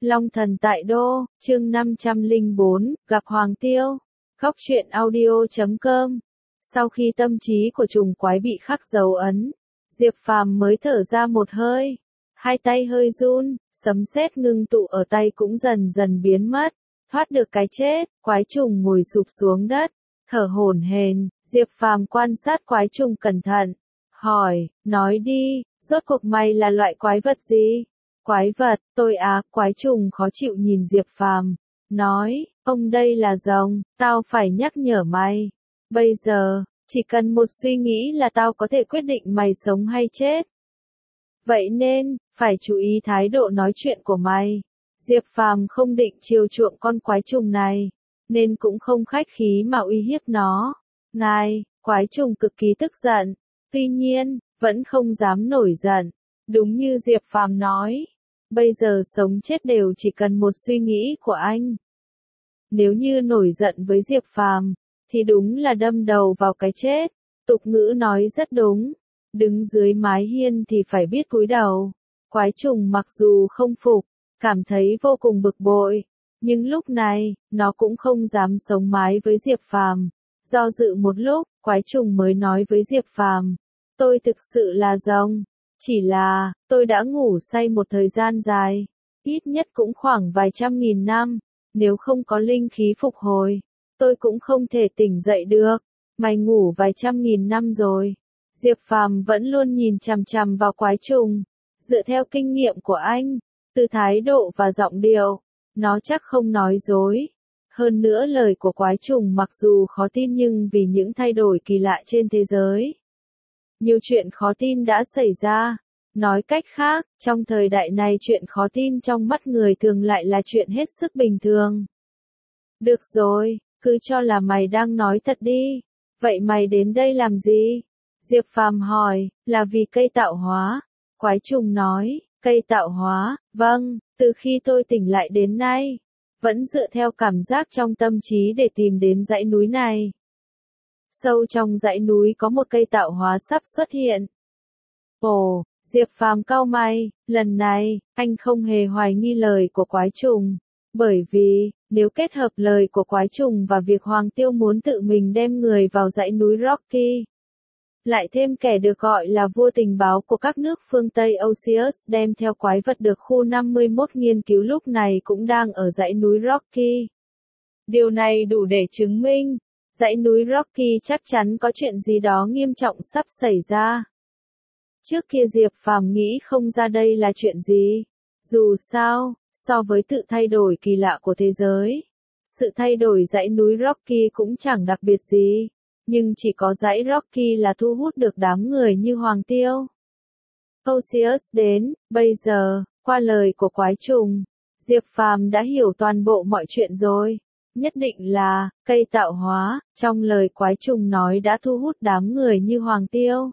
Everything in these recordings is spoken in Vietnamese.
Long thần tại đô, chương 504, gặp Hoàng Tiêu. Góc truyện audio.com. Sau khi tâm trí của trùng quái bị khắc dấu ấn, Diệp Phàm mới thở ra một hơi. Hai tay hơi run, sấm sét ngưng tụ ở tay cũng dần dần biến mất. Thoát được cái chết, quái trùng ngồi sụp xuống đất, thở hổn hển. Diệp Phàm quan sát quái trùng cẩn thận, hỏi, nói đi, rốt cuộc mày là loại quái vật gì? Quái vật, tôi á, quái trùng khó chịu nhìn Diệp Phàm, nói, ông đây là rồng, tao phải nhắc nhở mày. Bây giờ, chỉ cần một suy nghĩ là tao có thể quyết định mày sống hay chết. Vậy nên, phải chú ý thái độ nói chuyện của mày. Diệp Phàm không định chiều chuộng con quái trùng này, nên cũng không khách khí mà uy hiếp nó. Ngài, quái trùng cực kỳ tức giận, tuy nhiên, vẫn không dám nổi giận. Đúng như Diệp Phàm nói, bây giờ sống chết đều chỉ cần một suy nghĩ của anh. Nếu như nổi giận với Diệp Phàm, thì đúng là đâm đầu vào cái chết. Tục ngữ nói rất đúng, đứng dưới mái hiên thì phải biết cúi đầu. Quái trùng mặc dù không phục, cảm thấy vô cùng bực bội, nhưng lúc này, nó cũng không dám sống mái với Diệp Phàm. Do dự một lúc, quái trùng mới nói với Diệp Phàm, tôi thực sự là rồng, chỉ là, tôi đã ngủ say một thời gian dài, ít nhất cũng khoảng vài trăm nghìn năm, nếu không có linh khí phục hồi, tôi cũng không thể tỉnh dậy được. Mày ngủ vài trăm nghìn năm rồi. Diệp Phàm vẫn luôn nhìn chằm chằm vào quái trùng, dựa theo kinh nghiệm của anh, từ thái độ và giọng điệu, nó chắc không nói dối. Hơn nữa lời của quái trùng mặc dù khó tin nhưng vì những thay đổi kỳ lạ trên thế giới, nhiều chuyện khó tin đã xảy ra. Nói cách khác, trong thời đại này chuyện khó tin trong mắt người thường lại là chuyện hết sức bình thường. Được rồi, cứ cho là mày đang nói thật đi. Vậy mày đến đây làm gì? Diệp Phàm hỏi, là vì cây tạo hóa. Quái trùng nói, cây tạo hóa, vâng, từ khi tôi tỉnh lại đến nay, vẫn dựa theo cảm giác trong tâm trí để tìm đến dãy núi này. Sâu trong dãy núi có một cây tạo hóa sắp xuất hiện. Ồ, Diệp Phàm cau mày, lần này, anh không hề hoài nghi lời của quái trùng. Bởi vì, nếu kết hợp lời của quái trùng và việc Hoàng Tiêu muốn tự mình đem người vào dãy núi Rocky, lại thêm kẻ được gọi là vua tình báo của các nước phương Tây Oceus đem theo quái vật được khu 51 nghiên cứu lúc này cũng đang ở dãy núi Rocky. Điều này đủ để chứng minh, dãy núi Rocky chắc chắn có chuyện gì đó nghiêm trọng sắp xảy ra. Trước kia Diệp Phàm nghĩ không ra đây là chuyện gì. Dù sao, so với tự thay đổi kỳ lạ của thế giới, sự thay đổi dãy núi Rocky cũng chẳng đặc biệt gì. Nhưng chỉ có dãy Rocky là thu hút được đám người như Hoàng Tiêu. Oceus đến, bây giờ, qua lời của quái trùng, Diệp Phàm đã hiểu toàn bộ mọi chuyện rồi. Nhất định là, cây tạo hóa, trong lời quái trùng nói đã thu hút đám người như Hoàng Tiêu.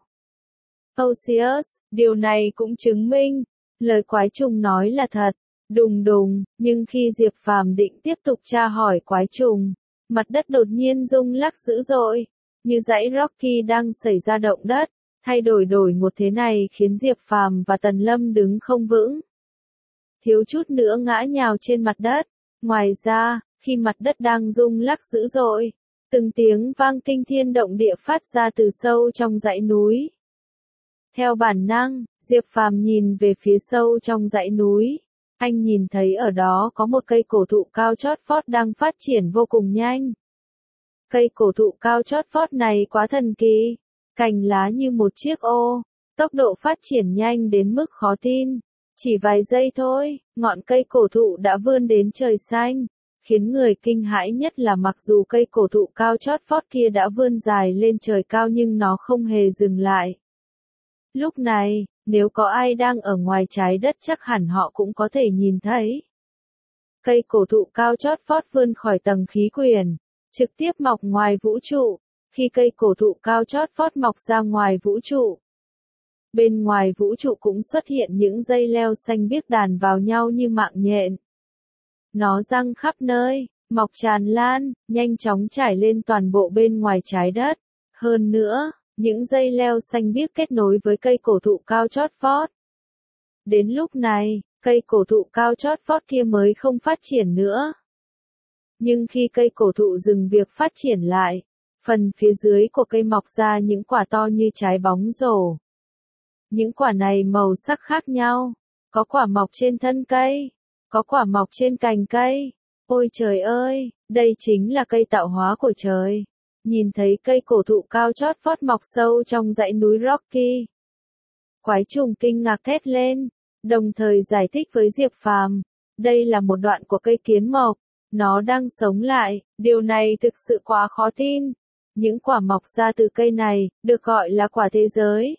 Oceus, điều này cũng chứng minh, lời quái trùng nói là thật. Đùng đùng, nhưng khi Diệp Phàm định tiếp tục tra hỏi quái trùng, mặt đất đột nhiên rung lắc dữ dội, như dãy Rocky đang xảy ra động đất. Thay đổi một thế này khiến Diệp Phàm và Tần Lâm đứng không vững, thiếu chút nữa ngã nhào trên mặt đất. Ngoài ra, khi mặt đất đang rung lắc dữ dội, từng tiếng vang kinh thiên động địa phát ra từ sâu trong dãy núi. Theo bản năng, Diệp Phàm nhìn về phía sâu trong dãy núi. Anh nhìn thấy ở đó có một cây cổ thụ cao chót vót đang phát triển vô cùng nhanh. Cây cổ thụ cao chót vót này quá thần kỳ, cành lá như một chiếc ô, tốc độ phát triển nhanh đến mức khó tin. Chỉ vài giây thôi, ngọn cây cổ thụ đã vươn đến trời xanh, khiến người kinh hãi nhất là mặc dù cây cổ thụ cao chót vót kia đã vươn dài lên trời cao nhưng nó không hề dừng lại. Lúc này, nếu có ai đang ở ngoài trái đất chắc hẳn họ cũng có thể nhìn thấy. Cây cổ thụ cao chót vót vươn khỏi tầng khí quyển, trực tiếp mọc ngoài vũ trụ. Khi cây cổ thụ cao chót vót mọc ra ngoài vũ trụ, bên ngoài vũ trụ cũng xuất hiện những dây leo xanh biếc đàn vào nhau như mạng nhện. Nó giăng khắp nơi, mọc tràn lan, nhanh chóng trải lên toàn bộ bên ngoài trái đất. Hơn nữa, những dây leo xanh biếc kết nối với cây cổ thụ cao chót vót. Đến lúc này, cây cổ thụ cao chót vót kia mới không phát triển nữa. Nhưng khi cây cổ thụ dừng việc phát triển lại, phần phía dưới của cây mọc ra những quả to như trái bóng rổ. Những quả này màu sắc khác nhau, có quả mọc trên thân cây, có quả mọc trên cành cây. Ôi trời ơi, đây chính là cây tạo hóa của trời. Nhìn thấy cây cổ thụ cao chót vót mọc sâu trong dãy núi Rocky. Quái trùng kinh ngạc thét lên, đồng thời giải thích với Diệp Phàm, đây là một đoạn của cây kiến mộc, nó đang sống lại, điều này thực sự quá khó tin. Những quả mọc ra từ cây này, được gọi là quả thế giới.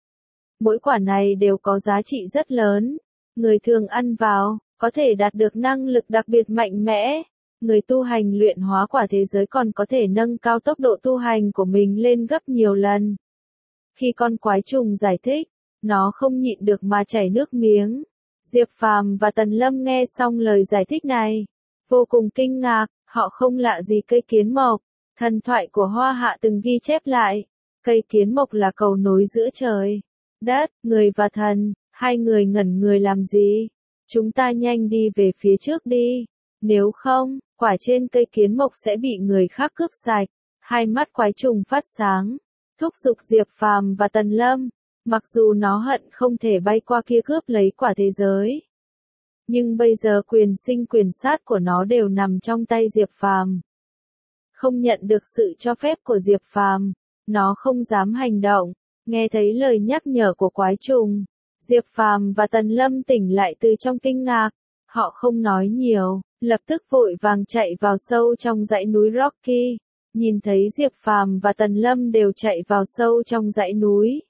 Mỗi quả này đều có giá trị rất lớn, người thường ăn vào, có thể đạt được năng lực đặc biệt mạnh mẽ. Người tu hành luyện hóa quả thế giới còn có thể nâng cao tốc độ tu hành của mình lên gấp nhiều lần. Khi con quái trùng giải thích, nó không nhịn được mà chảy nước miếng. Diệp Phàm và Tần Lâm nghe xong lời giải thích này, vô cùng kinh ngạc, họ không lạ gì cây kiến mộc. Thần thoại của Hoa Hạ từng ghi chép lại, cây kiến mộc là cầu nối giữa trời, đất, người và thần. Hai người ngẩn người làm gì? Chúng ta nhanh đi về phía trước đi. Nếu không, quả trên cây kiến mộc sẽ bị người khác cướp sạch. Hai mắt quái trùng phát sáng, thúc giục Diệp Phàm và Tần Lâm. Mặc dù nó hận không thể bay qua kia cướp lấy quả thế giới, nhưng bây giờ quyền sinh quyền sát của nó đều nằm trong tay Diệp Phàm. Không nhận được sự cho phép của Diệp Phàm, nó không dám hành động. Nghe thấy lời nhắc nhở của quái trùng, Diệp Phàm và Tần Lâm tỉnh lại từ trong kinh ngạc. Họ không nói nhiều, lập tức vội vàng chạy vào sâu trong dãy núi Rocky. Nhìn thấy Diệp Phàm và Tần Lâm đều chạy vào sâu trong dãy núi,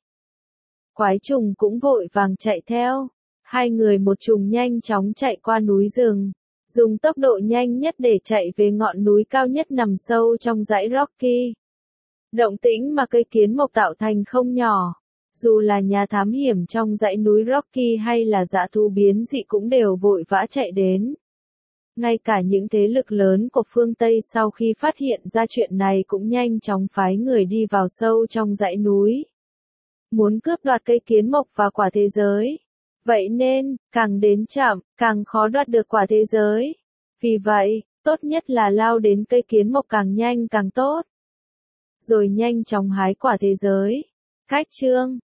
quái trùng cũng vội vàng chạy theo. Hai người một trùng nhanh chóng chạy qua núi rừng, dùng tốc độ nhanh nhất để chạy về ngọn núi cao nhất nằm sâu trong dãy Rocky. Động tĩnh mà cây kiến mộc tạo thành không nhỏ. Dù là nhà thám hiểm trong dãy núi Rocky hay là dã thú biến dị cũng đều vội vã chạy đến. Ngay cả những thế lực lớn của phương Tây sau khi phát hiện ra chuyện này cũng nhanh chóng phái người đi vào sâu trong dãy núi, muốn cướp đoạt cây kiến mộc và quả thế giới. Vậy nên, càng đến chậm, càng khó đoạt được quả thế giới. Vì vậy, tốt nhất là lao đến cây kiến mộc càng nhanh càng tốt, rồi nhanh chóng hái quả thế giới. Cách chương